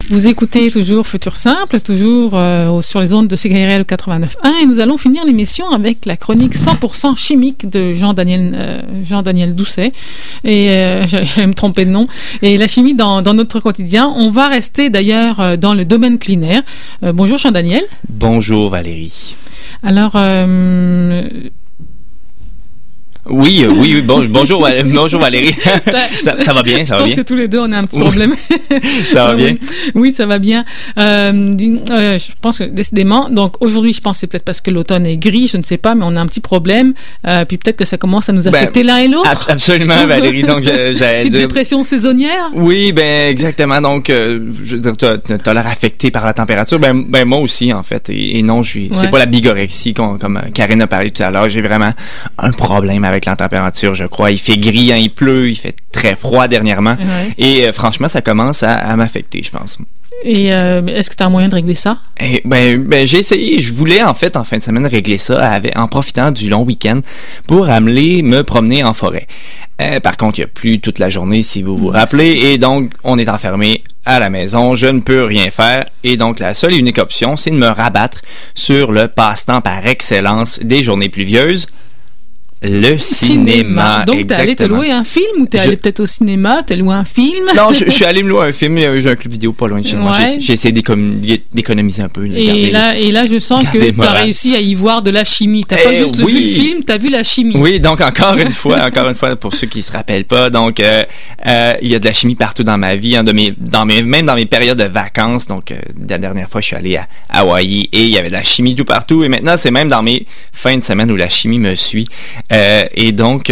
Vous écoutez toujours Futur Simple, toujours sur les ondes de CKRL 89.1 et nous allons finir l'émission avec la chronique 100% chimique de Jean-Daniel Doucet. Et j'allais me tromper de nom. Et la chimie dans notre quotidien. On va rester d'ailleurs dans le domaine culinaire. Bonjour Jean-Daniel. Bonjour Valérie. Alors... Oui, bonjour Valérie. ça va bien, ça va bien. Je pense que tous les deux, on a un petit problème. Ça va bien. Oui, ça va bien. Je pense que décidément, donc aujourd'hui, je pense que c'est peut-être parce que l'automne est gris, je ne sais pas, mais on a un petit problème. Puis peut-être que ça commence à nous affecter l'un et l'autre. Absolument, Valérie. Donc, j'allais petite dépression saisonnière. Oui, exactement. Donc, je veux dire, t'as l'air affecté par la température. Moi aussi, en fait. Et non, c'est pas la bigorexie comme Karine a parlé tout à l'heure. J'ai vraiment un problème avec la température, je crois. Il fait gris, il pleut, il fait très froid dernièrement. Ouais. Et franchement, ça commence à m'affecter, je pense. Et est-ce que tu as un moyen de régler ça? J'ai essayé. Je voulais, en fait, en fin de semaine, régler ça en profitant du long week-end pour aller me promener en forêt. Par contre, il n'y a plus toute la journée, si vous vous rappelez, et donc, on est enfermé à la maison. Je ne peux rien faire. Et donc, la seule et unique option, c'est de me rabattre sur le passe-temps par excellence des journées pluvieuses. Le cinéma. Donc, t'es allé te louer un film ou t'es allé peut-être au cinéma, t'as loué un film? Non, je suis allé me louer un film. J'ai un club vidéo pas loin de chez moi. J'ai essayé d'économiser un peu. Et là, je sens que t'as réussi à y voir de la chimie. T'as pas juste vu le film, t'as vu la chimie. Oui, donc encore une fois, pour ceux qui se rappellent pas, donc il y a de la chimie partout dans ma vie, hein, même dans mes périodes de vacances. Donc, la dernière fois, je suis allé à Hawaï et il y avait de la chimie tout partout. Et maintenant, c'est même dans mes fins de semaine où la chimie me suit. Et donc,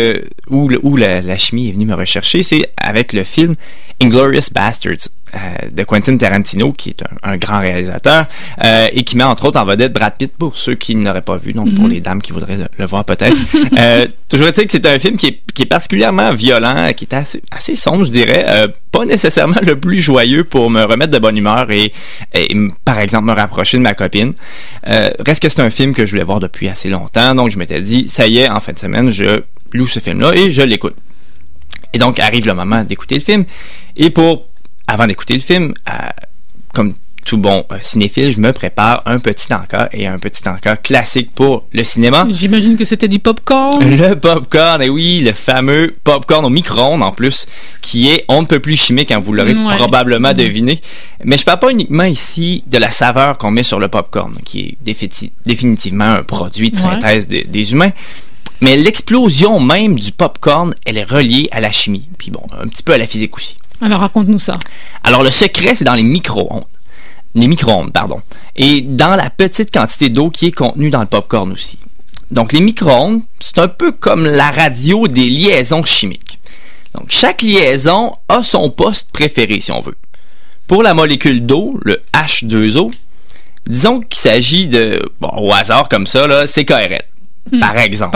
où la chimie est venue me rechercher, c'est avec le film Inglourious Basterds de Quentin Tarantino, qui est un grand réalisateur et qui met entre autres en vedette Brad Pitt pour ceux qui ne l'auraient pas vu, donc pour les dames qui voudraient le voir peut-être. Toujours est-il que c'est un film qui est particulièrement violent, qui est assez sombre, je dirais, pas nécessairement le plus joyeux pour me remettre de bonne humeur et par exemple me rapprocher de ma copine. Reste que c'est un film que je voulais voir depuis assez longtemps, donc je m'étais dit, ça y est, en fin de semaine, je loue ce film-là et je l'écoute. Et donc arrive le moment d'écouter le film, et avant d'écouter le film, comme tout bon cinéphile, je me prépare un petit encas, et un petit encas classique pour le cinéma. J'imagine que c'était du popcorn. Le popcorn, et oui, le fameux popcorn au micro-ondes en plus, qui est on ne peut plus chimique, hein, vous l'aurez probablement deviné. Mais je parle pas uniquement ici de la saveur qu'on met sur le popcorn, qui est définitivement un produit de synthèse des humains. Mais l'explosion même du popcorn, elle est reliée à la chimie, puis bon, un petit peu à la physique aussi. Alors, raconte-nous ça. Alors, le secret, c'est dans les micro-ondes. Les micro-ondes, pardon. Et dans la petite quantité d'eau qui est contenue dans le popcorn aussi. Donc, les micro-ondes, c'est un peu comme la radio des liaisons chimiques. Donc, chaque liaison a son poste préféré, si on veut. Pour la molécule d'eau, le H2O, disons qu'il s'agit de, au hasard comme ça, là, CKRL. Par exemple.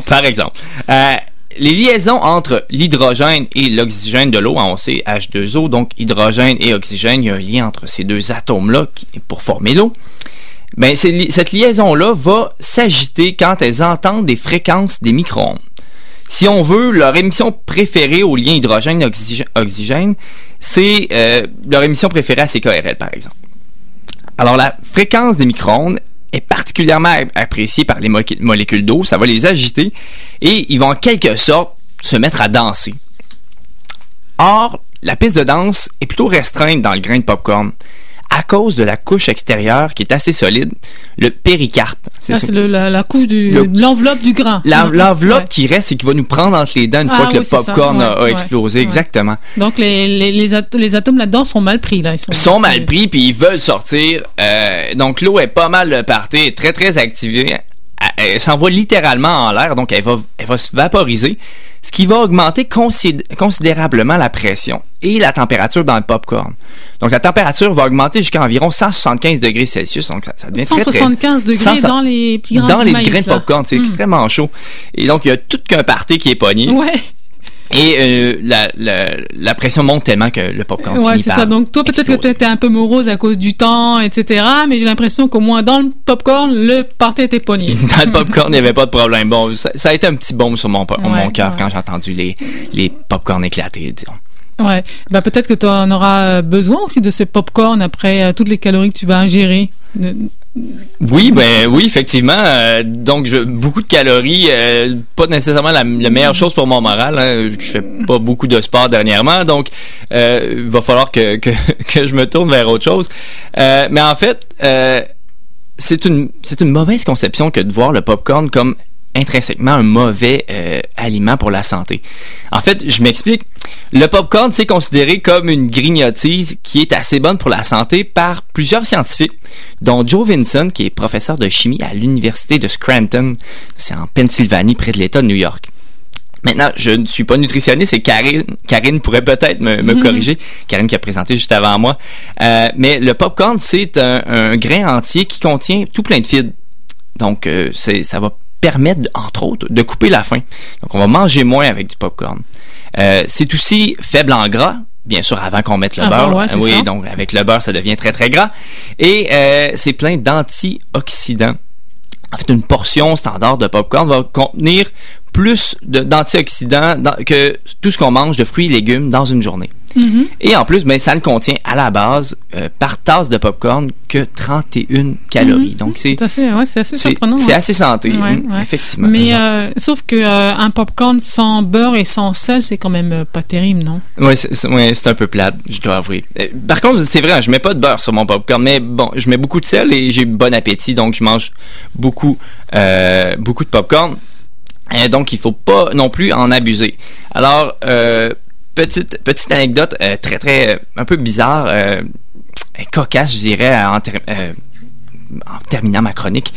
Les liaisons entre l'hydrogène et l'oxygène de l'eau, on sait H2O, donc hydrogène et oxygène, il y a un lien entre ces deux atomes-là pour former l'eau. Cette liaison-là va s'agiter quand elles entendent des fréquences des micro-ondes. Si on veut, leur émission préférée au lien hydrogène-oxygène, c'est leur émission préférée à CKRL, par exemple. Alors, la fréquence des micro-ondes est particulièrement appréciée par les molécules d'eau. Ça va les agiter et ils vont en quelque sorte se mettre à danser. Or, la piste de danse est plutôt restreinte dans le grain de popcorn à cause de la couche extérieure qui est assez solide, le péricarpe. C'est la couche l'enveloppe du grain. L'enveloppe qui reste et qui va nous prendre entre les dents une fois que le popcorn a explosé. Exactement. Donc, les atomes là-dedans sont mal pris. Là. Ils sont mal pris, puis ils veulent sortir. Donc, l'eau est pas mal partée, très, très activée. Elle s'envoie littéralement en l'air, donc elle va se vaporiser, ce qui va augmenter considérablement la pression et la température dans le popcorn. Donc, la température va augmenter jusqu'à environ 175 degrés Celsius. Donc, ça devient 175 degrés dans les petits grains de maïs. Dans les grains de popcorn, c'est extrêmement chaud. Et donc, il y a tout qu'un party qui est pogné. Ouais. Et la pression monte tellement que le popcorn finit par c'est ça. Donc, toi, peut-être que tu étais un peu morose à cause du temps, etc. Mais j'ai l'impression qu'au moins, dans le popcorn, le party était pogné. Dans le popcorn, il n'y avait pas de problème. Bon, ça a été un petit baume sur mon cœur quand j'ai entendu les popcorns éclater, disons. Ouais. Ben, peut-être que tu en auras besoin aussi de ce popcorn après toutes les calories que tu vas ingérer. Oui, effectivement. Donc, beaucoup de calories, pas nécessairement la meilleure chose pour mon moral. Hein. Je fais pas beaucoup de sport dernièrement, donc il va falloir que je me tourne vers autre chose. Mais en fait, c'est une mauvaise conception que de voir le popcorn comme intrinsèquement un mauvais aliment pour la santé. En fait, je m'explique. Le popcorn, c'est considéré comme une grignotise qui est assez bonne pour la santé par plusieurs scientifiques, dont Joe Vinson, qui est professeur de chimie à l'université de Scranton, c'est en Pennsylvanie, près de l'État de New York. Maintenant, je ne suis pas nutritionniste et Karine pourrait peut-être me corriger. Karine qui a présenté juste avant moi. Mais le popcorn, c'est un grain entier qui contient tout plein de fibres. Donc, ça va permettre, entre autres, de couper la faim. Donc, on va manger moins avec du popcorn. C'est aussi faible en gras, bien sûr, avant qu'on mette le beurre. Ouais, oui, ça. donc avec le beurre, ça devient très, très gras. Et c'est plein d'antioxydants. En fait, une portion standard de popcorn va contenir plus d'antioxydants que tout ce qu'on mange de fruits et légumes dans une journée. Mm-hmm. Et en plus, ça ne contient à la base, par tasse de popcorn, que 31 calories. Mm-hmm. Donc, c'est assez surprenant. C'est assez santé, effectivement. Mais sauf que un popcorn sans beurre et sans sel, c'est quand même pas terrible, non? Oui, c'est un peu plate, je dois avouer. Par contre, c'est vrai, je mets pas de beurre sur mon popcorn, mais bon, je mets beaucoup de sel et j'ai bon appétit, donc je mange beaucoup de popcorn. Donc, il faut pas non plus en abuser. Alors, petite anecdote très, très, un peu bizarre, cocasse, je dirais, en terminant ma chronique.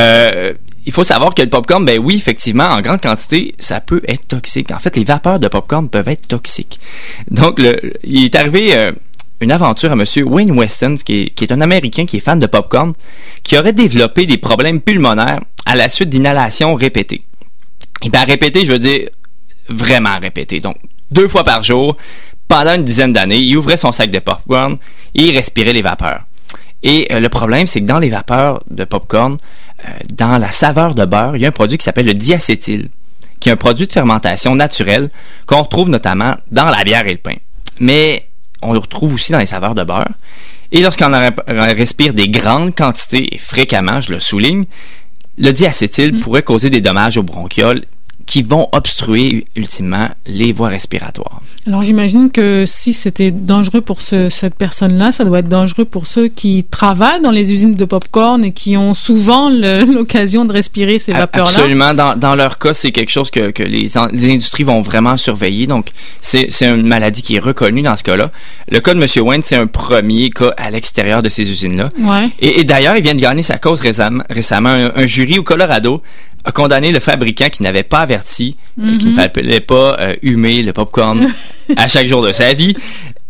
Il faut savoir que le popcorn, oui, effectivement, en grande quantité, ça peut être toxique. En fait, les vapeurs de popcorn peuvent être toxiques. Donc, il est arrivé une aventure à M. Wayne Weston, qui est un Américain qui est fan de popcorn, qui aurait développé des problèmes pulmonaires à la suite d'inhalations répétées. Et bien, répéter, je veux dire vraiment répéter. Donc, 2 fois par jour, pendant une dizaine d'années, il ouvrait son sac de popcorn et il respirait les vapeurs. Et le problème, c'est que dans les vapeurs de popcorn, dans la saveur de beurre, il y a un produit qui s'appelle le diacétyl, qui est un produit de fermentation naturelle qu'on retrouve notamment dans la bière et le pain. Mais on le retrouve aussi dans les saveurs de beurre. Et lorsqu'on respire des grandes quantités, et fréquemment, je le souligne, le diacétyl pourrait causer des dommages aux bronchioles qui vont obstruer ultimement les voies respiratoires. Alors j'imagine que si c'était dangereux pour cette personne-là, ça doit être dangereux pour ceux qui travaillent dans les usines de popcorn et qui ont souvent l'occasion de respirer ces vapeurs-là. Absolument. Dans leur cas, c'est quelque chose que les industries vont vraiment surveiller. Donc, c'est une maladie qui est reconnue dans ce cas-là. Le cas de M. Wayne, c'est un premier cas à l'extérieur de ces usines-là. Ouais. Et d'ailleurs, il vient de gagner sa cause récemment. Un jury au Colorado a condamné le fabricant qui n'avait pas averti, qui ne fallait pas humer le popcorn à chaque jour de sa vie.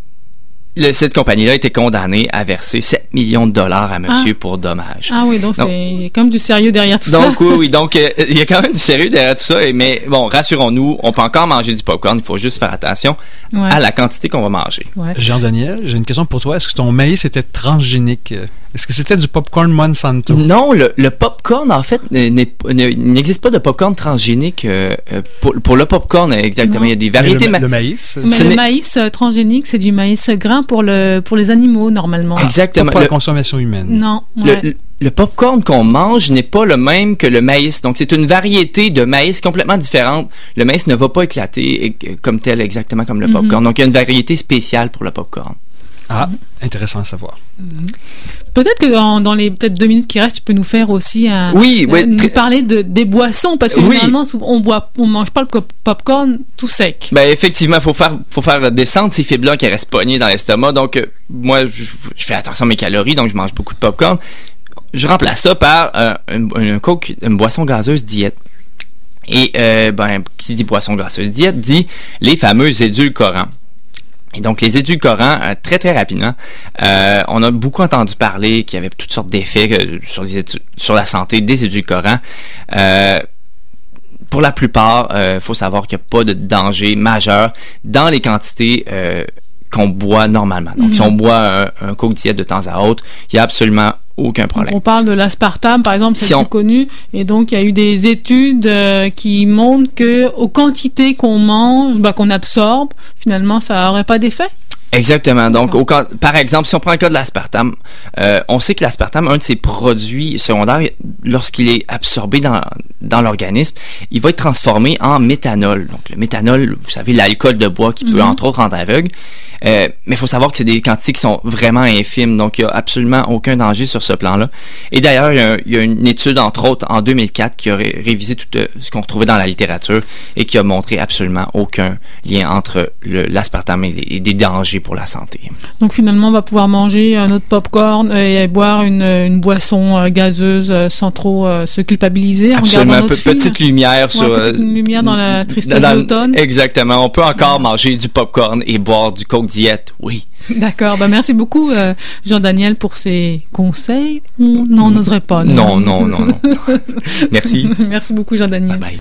Cette compagnie-là a été condamnée à verser 7 millions de dollars à monsieur pour dommages. Ah oui, donc c'est comme du sérieux derrière tout ça. Donc oui, donc il y a quand même du sérieux derrière tout ça. Mais bon, rassurons-nous, on peut encore manger du popcorn, il faut juste faire attention à la quantité qu'on va manger. Ouais. Jean-Daniel, j'ai une question pour toi. Est-ce que ton maïs était transgénique? Est-ce que c'était du popcorn Monsanto? Non, le popcorn, en fait, n'existe pas de popcorn transgénique pour le popcorn, exactement. Non. Il y a des variétés. Le maïs? Mais le maïs transgénique, c'est du maïs grain pour les animaux, normalement. Exactement. Pas pour la consommation humaine. Non. Ouais. Le popcorn qu'on mange n'est pas le même que le maïs. Donc, c'est une variété de maïs complètement différente. Le maïs ne va pas éclater comme tel, exactement comme le popcorn. Donc, il y a une variété spéciale pour le popcorn. Ah, intéressant à savoir. Peut-être que dans les 2 minutes qui restent, tu peux nous faire aussi nous parler des boissons, parce que généralement, on mange pas le popcorn tout sec. Ben effectivement, faut faire descendre ces fibres-là qui restent pognées dans l'estomac. Donc moi, je fais attention à mes calories, donc je mange beaucoup de popcorn. Je remplace ça par une boisson gazeuse diète. Et qui dit boisson gazeuse diète dit les fameux édulcorants. Et donc, les édulcorants, très, très rapidement, on a beaucoup entendu parler qu'il y avait toutes sortes d'effets sur la santé des édulcorants. Pour la plupart, il faut savoir qu'il n'y a pas de danger majeur dans les quantités qu'on boit normalement. Donc, si on boit un Coke Diet de temps à autre, il n'y a absolument aucun problème. On parle de l'aspartame, par exemple, c'est plus connu. Et donc, il y a eu des études qui montrent que aux quantités qu'on mange, qu'on absorbe, finalement, ça n'aurait pas d'effet? Exactement. Donc, par exemple, si on prend le cas de l'aspartame, on sait que l'aspartame, un de ses produits secondaires, lorsqu'il est absorbé dans l'organisme, il va être transformé en méthanol. Donc, le méthanol, vous savez, l'alcool de bois qui peut entre autres rendre aveugle. Mais il faut savoir que c'est des quantités qui sont vraiment infimes, donc il n'y a absolument aucun danger sur ce plan-là. Et d'ailleurs, il y a une étude, entre autres, en 2004, qui a révisé tout ce qu'on retrouvait dans la littérature et qui a montré absolument aucun lien entre l'aspartame et des dangers pour la santé. Donc finalement, on va pouvoir manger un autre popcorn et boire une boisson gazeuse sans trop se culpabiliser. Absolument, petite lumière sur... petite lumière dans la tristesse d'automne. Exactement, on peut encore manger du popcorn et boire du Coke Diet, oui. D'accord, merci beaucoup Jean-Daniel pour ces conseils. Non, on n'oserait pas. Non. Merci. Merci beaucoup Jean-Daniel. Bye bye.